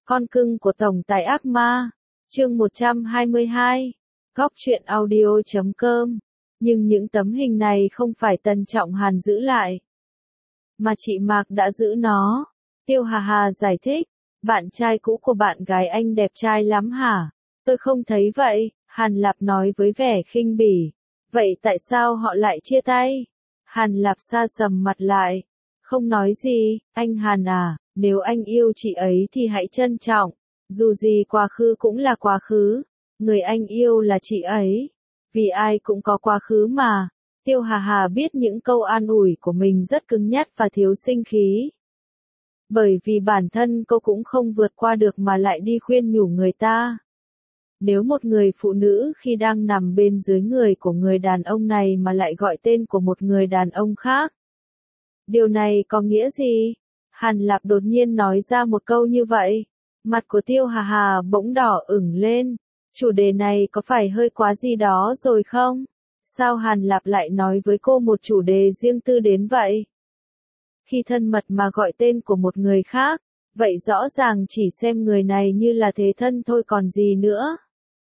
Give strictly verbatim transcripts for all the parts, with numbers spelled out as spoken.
Con cưng của tổng tài ác ma. Chương một trăm hai mươi hai. Góc truyện audio chấm com. Nhưng những tấm hình này không phải Tần Trọng Hàn giữ lại, mà chị Mạc đã giữ nó. Tiêu Hà Hà giải thích. Bạn trai cũ của bạn gái anh đẹp trai lắm hả? Tôi không thấy vậy, Hàn Lạp nói với vẻ khinh bỉ. Vậy tại sao họ lại chia tay? Hàn Lạp sa sầm mặt lại. Không nói gì, anh Hàn à, nếu anh yêu chị ấy thì hãy trân trọng. Dù gì quá khứ cũng là quá khứ. Người anh yêu là chị ấy. Vì ai cũng có quá khứ mà. Tiêu Hà Hà biết những câu an ủi của mình rất cứng nhắc và thiếu sinh khí. Bởi vì bản thân cô cũng không vượt qua được mà lại đi khuyên nhủ người ta. Nếu một người phụ nữ khi đang nằm bên dưới người của người đàn ông này mà lại gọi tên của một người đàn ông khác. Điều này có nghĩa gì? Hàn Lạp đột nhiên nói ra một câu như vậy. Mặt của Tiêu Hà Hà bỗng đỏ ửng lên. Chủ đề này có phải hơi quá gì đó rồi không? Sao Hàn Lạp lại nói với cô một chủ đề riêng tư đến vậy? Khi thân mật mà gọi tên của một người khác, vậy rõ ràng chỉ xem người này như là thế thân thôi còn gì nữa.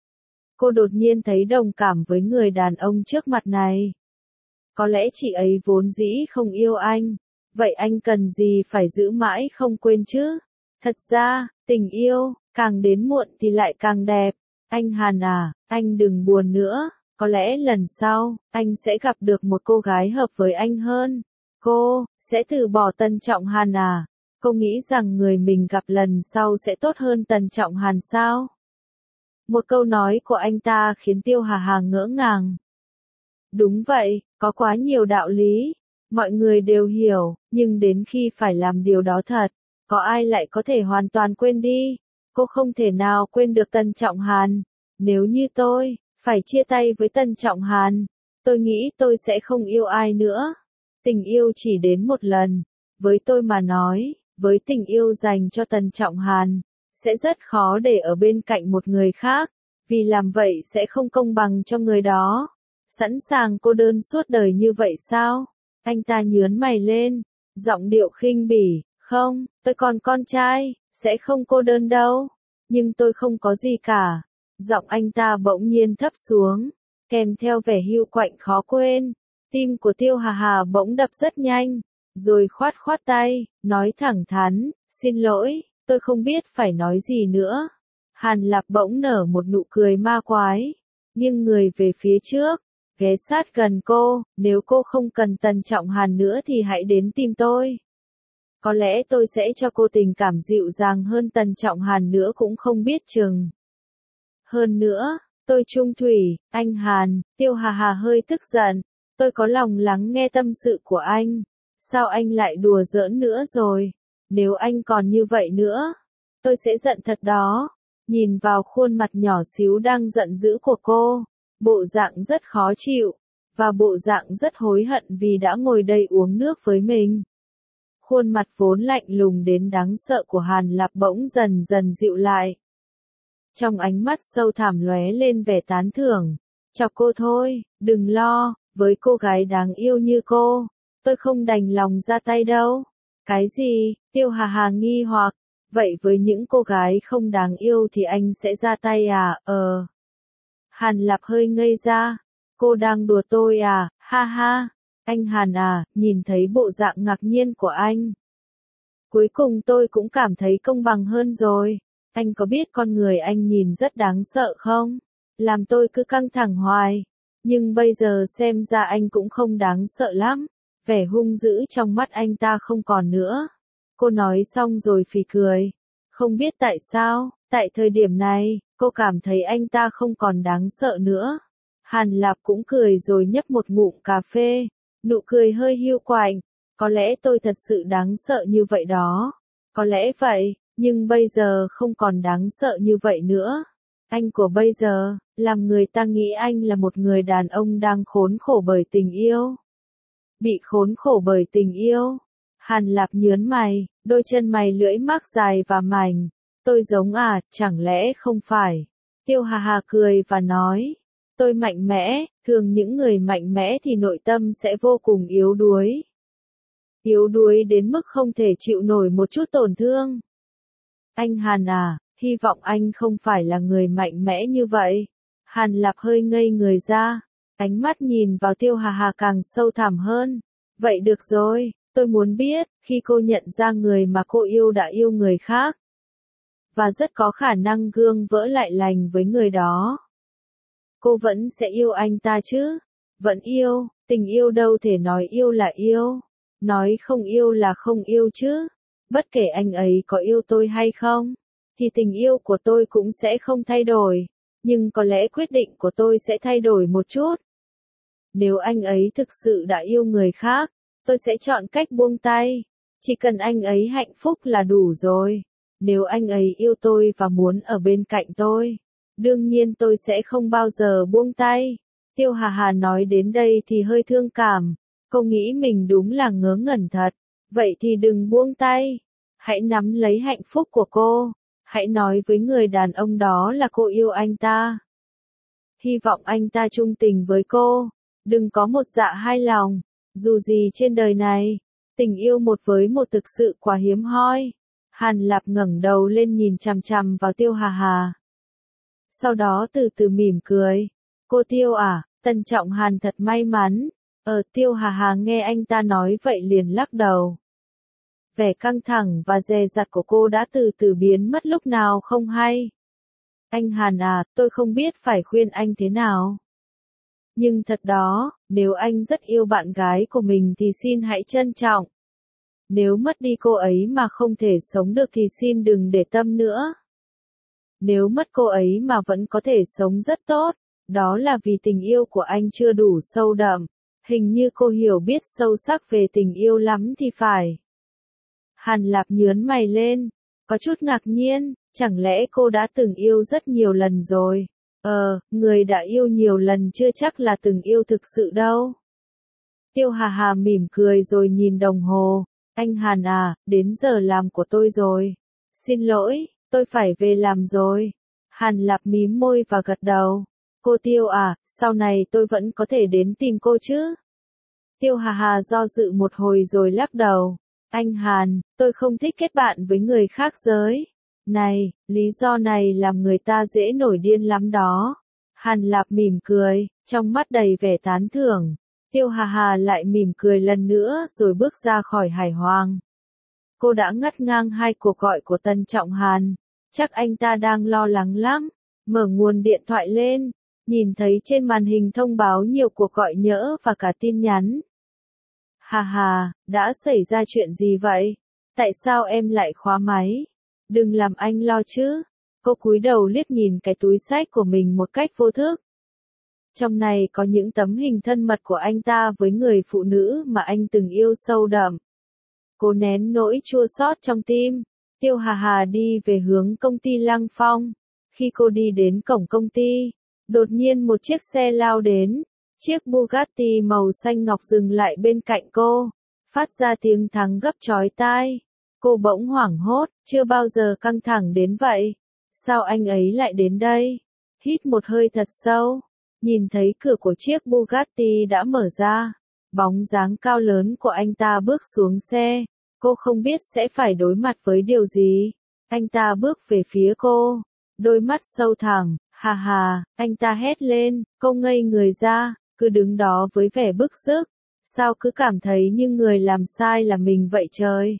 Cô đột nhiên thấy đồng cảm với người đàn ông trước mặt này. Có lẽ chị ấy vốn dĩ không yêu anh, vậy anh cần gì phải giữ mãi không quên chứ? Thật ra, tình yêu, càng đến muộn thì lại càng đẹp. Anh Hàn à, anh đừng buồn nữa, có lẽ lần sau, anh sẽ gặp được một cô gái hợp với anh hơn. Cô, sẽ từ bỏ Tần Trọng Hàn à? Cô nghĩ rằng người mình gặp lần sau sẽ tốt hơn Tần Trọng Hàn sao? Một câu nói của anh ta khiến Tiêu Hà Hà ngỡ ngàng. Đúng vậy, có quá nhiều đạo lý. Mọi người đều hiểu, nhưng đến khi phải làm điều đó thật, có ai lại có thể hoàn toàn quên đi? Cô không thể nào quên được Tần Trọng Hàn. Nếu như tôi, phải chia tay với Tần Trọng Hàn, tôi nghĩ tôi sẽ không yêu ai nữa. Tình yêu chỉ đến một lần. Với tôi mà nói, với tình yêu dành cho Tần Trọng Hàn, sẽ rất khó để ở bên cạnh một người khác, vì làm vậy sẽ không công bằng cho người đó. Sẵn sàng cô đơn suốt đời như vậy sao? Anh ta nhướng mày lên, giọng điệu khinh bỉ, không, tôi còn con trai, sẽ không cô đơn đâu. Nhưng tôi không có gì cả. Giọng anh ta bỗng nhiên thấp xuống, kèm theo vẻ hiu quạnh khó quên. Tim của Tiêu Hà Hà bỗng đập rất nhanh, rồi khoát khoát tay, nói thẳng thắn, xin lỗi, tôi không biết phải nói gì nữa. Hàn Lạp bỗng nở một nụ cười ma quái, nghiêng người về phía trước, ghé sát gần cô, nếu cô không cần Tần Trọng Hàn nữa thì hãy đến tìm tôi. Có lẽ tôi sẽ cho cô tình cảm dịu dàng hơn Tần Trọng Hàn nữa cũng không biết chừng. Hơn nữa, tôi trung thủy, anh Hàn. Tiêu Hà Hà hơi tức giận. Tôi có lòng lắng nghe tâm sự của anh. Sao anh lại đùa giỡn nữa rồi? Nếu anh còn như vậy nữa, tôi sẽ giận thật đó. Nhìn vào khuôn mặt nhỏ xíu đang giận dữ của cô, bộ dạng rất khó chịu, và bộ dạng rất hối hận vì đã ngồi đây uống nước với mình. Khuôn mặt vốn lạnh lùng đến đáng sợ của Hàn Lạp bỗng dần dần dịu lại. Trong ánh mắt sâu thẳm lóe lên vẻ tán thưởng. Chọc cô thôi, đừng lo, với cô gái đáng yêu như cô, tôi không đành lòng ra tay đâu. Cái gì? Tiêu Hà Hà nghi hoặc, vậy với những cô gái không đáng yêu thì anh sẽ ra tay à? Ờ. Hàn Lạp hơi ngây ra. Cô đang đùa tôi à? Ha ha. Anh Hàn à, nhìn thấy bộ dạng ngạc nhiên của anh. Cuối cùng tôi cũng cảm thấy công bằng hơn rồi. Anh có biết con người anh nhìn rất đáng sợ không? Làm tôi cứ căng thẳng hoài. Nhưng bây giờ xem ra anh cũng không đáng sợ lắm. Vẻ hung dữ trong mắt anh ta không còn nữa. Cô nói xong rồi phì cười. Không biết tại sao, tại thời điểm này, cô cảm thấy anh ta không còn đáng sợ nữa. Hàn Lạp cũng cười rồi nhấp một ngụm cà phê. Nụ cười hơi hiu quạnh. Có lẽ tôi thật sự đáng sợ như vậy đó. Có lẽ vậy, nhưng bây giờ không còn đáng sợ như vậy nữa. Anh của bây giờ, làm người ta nghĩ anh là một người đàn ông đang khốn khổ bởi tình yêu. Bị khốn khổ bởi tình yêu. Hàn Lạp nhướng mày, đôi chân mày lưỡi mắc dài và mảnh. Tôi giống à, chẳng lẽ không phải? Tiêu Hà Hà cười và nói. Tôi mạnh mẽ, thường những người mạnh mẽ thì nội tâm sẽ vô cùng yếu đuối. Yếu đuối đến mức không thể chịu nổi một chút tổn thương. Anh Hàn à, hy vọng anh không phải là người mạnh mẽ như vậy. Hàn Lập hơi ngây người ra, ánh mắt nhìn vào Tiêu Hà Hà càng sâu thẳm hơn. Vậy được rồi, tôi muốn biết, khi cô nhận ra người mà cô yêu đã yêu người khác, và rất có khả năng gương vỡ lại lành với người đó, cô vẫn sẽ yêu anh ta chứ? Vẫn yêu, tình yêu đâu thể nói yêu là yêu, nói không yêu là không yêu chứ. Bất kể anh ấy có yêu tôi hay không, thì tình yêu của tôi cũng sẽ không thay đổi, nhưng có lẽ quyết định của tôi sẽ thay đổi một chút. Nếu anh ấy thực sự đã yêu người khác, tôi sẽ chọn cách buông tay. Chỉ cần anh ấy hạnh phúc là đủ rồi. Nếu anh ấy yêu tôi và muốn ở bên cạnh tôi, đương nhiên tôi sẽ không bao giờ buông tay. Tiêu Hà Hà nói đến đây thì hơi thương cảm. Cô nghĩ mình đúng là ngớ ngẩn thật. Vậy thì đừng buông tay. Hãy nắm lấy hạnh phúc của cô. Hãy nói với người đàn ông đó là cô yêu anh ta. Hy vọng anh ta trung tình với cô. Đừng có một dạ hai lòng. Dù gì trên đời này, tình yêu một với một thực sự quá hiếm hoi. Hàn Lập ngẩng đầu lên nhìn chằm chằm vào Tiêu Hà Hà. Sau đó từ từ mỉm cười. Cô Tiêu à, Tân Trọng Hàn thật may mắn. Ờ, Tiêu Hà Hà nghe anh ta nói vậy liền lắc đầu. Vẻ căng thẳng và dè dặt của cô đã từ từ biến mất lúc nào không hay. Anh Hàn à, tôi không biết phải khuyên anh thế nào. Nhưng thật đó, nếu anh rất yêu bạn gái của mình thì xin hãy trân trọng. Nếu mất đi cô ấy mà không thể sống được thì xin đừng để tâm nữa. Nếu mất cô ấy mà vẫn có thể sống rất tốt, đó là vì tình yêu của anh chưa đủ sâu đậm. Hình như cô hiểu biết sâu sắc về tình yêu lắm thì phải. Hàn Lập nhướng mày lên, có chút ngạc nhiên, chẳng lẽ cô đã từng yêu rất nhiều lần rồi? Ờ, người đã yêu nhiều lần chưa chắc là từng yêu thực sự đâu. Tiêu Hà Hà mỉm cười rồi nhìn đồng hồ. Anh Hàn à, đến giờ làm của tôi rồi. Xin lỗi, tôi phải về làm rồi. Hàn Lập mím môi và gật đầu. Cô Tiêu à, sau này tôi vẫn có thể đến tìm cô chứ? Tiêu Hà Hà do dự một hồi rồi lắc đầu. Anh Hàn, tôi không thích kết bạn với người khác giới. Này, lý do này làm người ta dễ nổi điên lắm đó. Hàn Lập mỉm cười, trong mắt đầy vẻ tán thưởng. Tiêu Hà Hà lại mỉm cười lần nữa rồi bước ra khỏi Hải Hoàng. Cô đã ngắt ngang hai cuộc gọi của Tân Trọng Hàn. Chắc anh ta đang lo lắng lắm. Mở nguồn điện thoại lên, nhìn thấy trên màn hình thông báo nhiều cuộc gọi nhỡ và cả tin nhắn. Hà Hà, đã xảy ra chuyện gì vậy? Tại sao em lại khóa máy? Đừng làm anh lo chứ. Cô cúi đầu liếc nhìn cái túi xách của mình một cách vô thức. Trong này có những tấm hình thân mật của anh ta với người phụ nữ mà anh từng yêu sâu đậm. Cô nén nỗi chua xót trong tim. Tiêu Hà Hà đi về hướng công ty Lăng Phong. Khi cô đi đến cổng công ty, đột nhiên một chiếc xe lao đến. Chiếc Bugatti màu xanh ngọc dừng lại bên cạnh cô, phát ra tiếng thắng gấp chói tai. Cô bỗng hoảng hốt, chưa bao giờ căng thẳng đến vậy. Sao anh ấy lại đến đây? Hít một hơi thật sâu, nhìn thấy cửa của chiếc Bugatti đã mở ra. Bóng dáng cao lớn của anh ta bước xuống xe. Cô không biết sẽ phải đối mặt với điều gì. Anh ta bước về phía cô, đôi mắt sâu thẳm. Hà hà, anh ta hét lên, cô ngây người ra, cứ đứng đó với vẻ bức rứt. Sao cứ cảm thấy như người làm sai là mình vậy trời?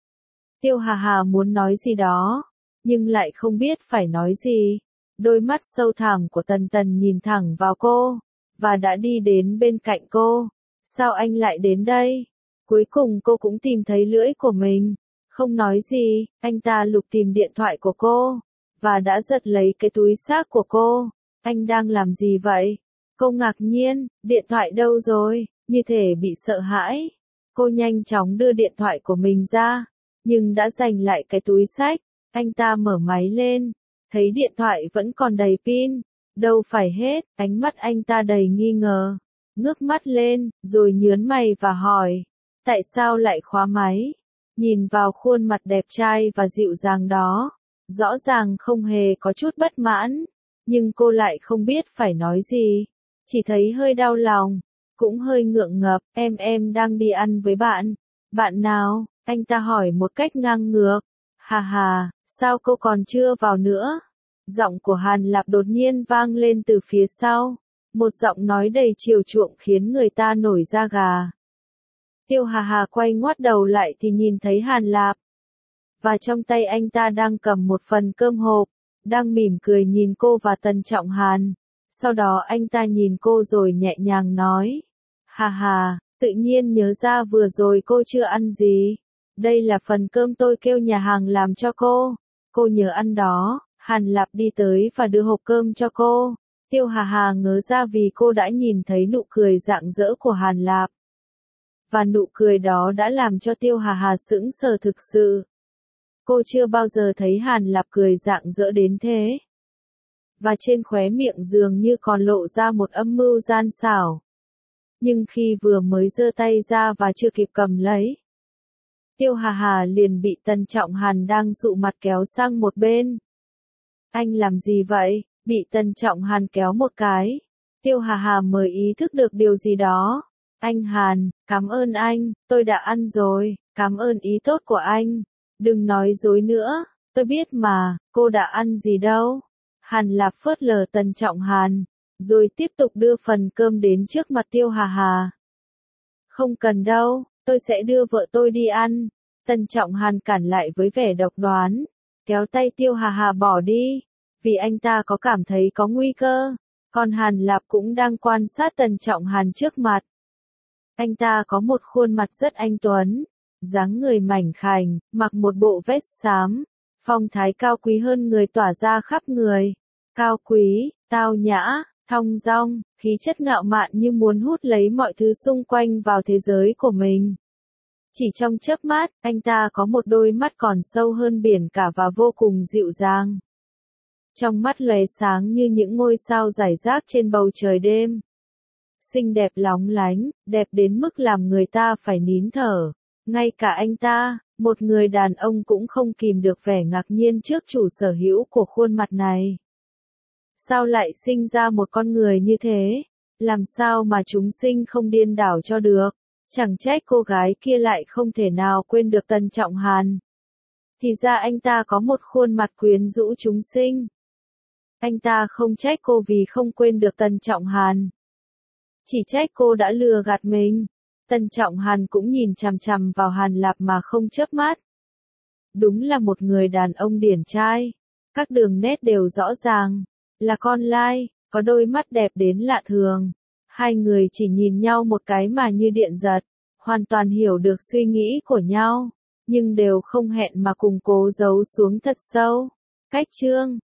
Tiêu Hà Hà muốn nói gì đó, nhưng lại không biết phải nói gì. Đôi mắt sâu thẳm của Tần Tần nhìn thẳng vào cô, và đã đi đến bên cạnh cô. Sao anh lại đến đây? Cuối cùng cô cũng tìm thấy lưỡi của mình. Không nói gì, anh ta lục tìm điện thoại của cô, và đã giật lấy cái túi xách của cô. Anh đang làm gì vậy? Cô ngạc nhiên, điện thoại đâu rồi? Như thể bị sợ hãi. Cô nhanh chóng đưa điện thoại của mình ra, nhưng đã giành lại cái túi xách. Anh ta mở máy lên, thấy điện thoại vẫn còn đầy pin. Đâu phải hết, ánh mắt anh ta đầy nghi ngờ. Ngước mắt lên, rồi nhướng mày và hỏi. Tại sao lại khóa máy? Nhìn vào khuôn mặt đẹp trai và dịu dàng đó, rõ ràng không hề có chút bất mãn. Nhưng cô lại không biết phải nói gì. Chỉ thấy hơi đau lòng, cũng hơi ngượng ngập. Em em đang đi ăn với bạn. Bạn nào? Anh ta hỏi một cách ngang ngược. Hà hà, Sao cô còn chưa vào nữa? Giọng của Hàn Lạp đột nhiên vang lên từ phía sau. Một giọng nói đầy chiều chuộng khiến người ta nổi da gà. Tiêu Hà Hà quay ngoắt đầu lại thì nhìn thấy Hàn Lạp. Và trong tay anh ta đang cầm một phần cơm hộp, đang mỉm cười nhìn cô và Tần Trọng Hàn. Sau đó anh ta nhìn cô rồi nhẹ nhàng nói. Hà Hà, tự nhiên nhớ ra vừa rồi cô chưa ăn gì. Đây là phần cơm tôi kêu nhà hàng làm cho cô. Cô nhớ ăn đó. Hàn Lạp đi tới và đưa hộp cơm cho cô. Tiêu Hà Hà ngớ ra vì cô đã nhìn thấy nụ cười rạng rỡ của Hàn Lạp. Và nụ cười đó đã làm cho Tiêu Hà Hà sững sờ thực sự. Cô chưa bao giờ thấy Hàn Lạp cười rạng rỡ đến thế. Và trên khóe miệng dường như còn lộ ra một âm mưu gian xảo. Nhưng khi vừa mới giơ tay ra và chưa kịp cầm lấy, Tiêu Hà Hà liền bị Tần Trọng Hàn đang dụ mặt kéo sang một bên. Anh làm gì vậy? Bị Tần Trọng Hàn kéo một cái. Tiêu Hà Hà mới ý thức được điều gì đó. Anh Hàn, cảm ơn anh, tôi đã ăn rồi, cảm ơn ý tốt của anh. Đừng nói dối nữa, tôi biết mà, cô đã ăn gì đâu. Hàn Lạp phớt lờ Tần Trọng Hàn, rồi tiếp tục đưa phần cơm đến trước mặt Tiêu Hà Hà. Không cần đâu, tôi sẽ đưa vợ tôi đi ăn. Tần Trọng Hàn cản lại với vẻ độc đoán, kéo tay Tiêu Hà Hà bỏ đi, vì anh ta có cảm thấy có nguy cơ. Còn Hàn Lạp cũng đang quan sát Tần Trọng Hàn trước mặt. Anh ta có một khuôn mặt rất anh tuấn, dáng người mảnh khảnh, mặc một bộ vest xám, phong thái cao quý hơn người tỏa ra khắp người. Cao quý, tao nhã, thong dong, khí chất ngạo mạn như muốn hút lấy mọi thứ xung quanh vào thế giới của mình. Chỉ trong chớp mắt, anh ta có một đôi mắt còn sâu hơn biển cả và vô cùng dịu dàng. Trong mắt lóe sáng như những ngôi sao rải rác trên bầu trời đêm. Xinh đẹp lóng lánh, đẹp đến mức làm người ta phải nín thở. Ngay cả anh ta, một người đàn ông cũng không kìm được vẻ ngạc nhiên trước chủ sở hữu của khuôn mặt này. Sao lại sinh ra một con người như thế? Làm sao mà chúng sinh không điên đảo cho được? Chẳng trách cô gái kia lại không thể nào quên được Tần Trọng Hàn. Thì ra anh ta có một khuôn mặt quyến rũ chúng sinh. Anh ta không trách cô vì không quên được Tần Trọng Hàn. Chỉ trách cô đã lừa gạt mình. Tần Trọng Hàn cũng nhìn chằm chằm vào Hàn Lạp mà không chớp mắt. Đúng là một người đàn ông điển trai. Các đường nét đều rõ ràng. Là con lai, có đôi mắt đẹp đến lạ thường. Hai người chỉ nhìn nhau một cái mà như điện giật. Hoàn toàn hiểu được suy nghĩ của nhau. Nhưng đều không hẹn mà cùng cố giấu xuống thật sâu. Cách chương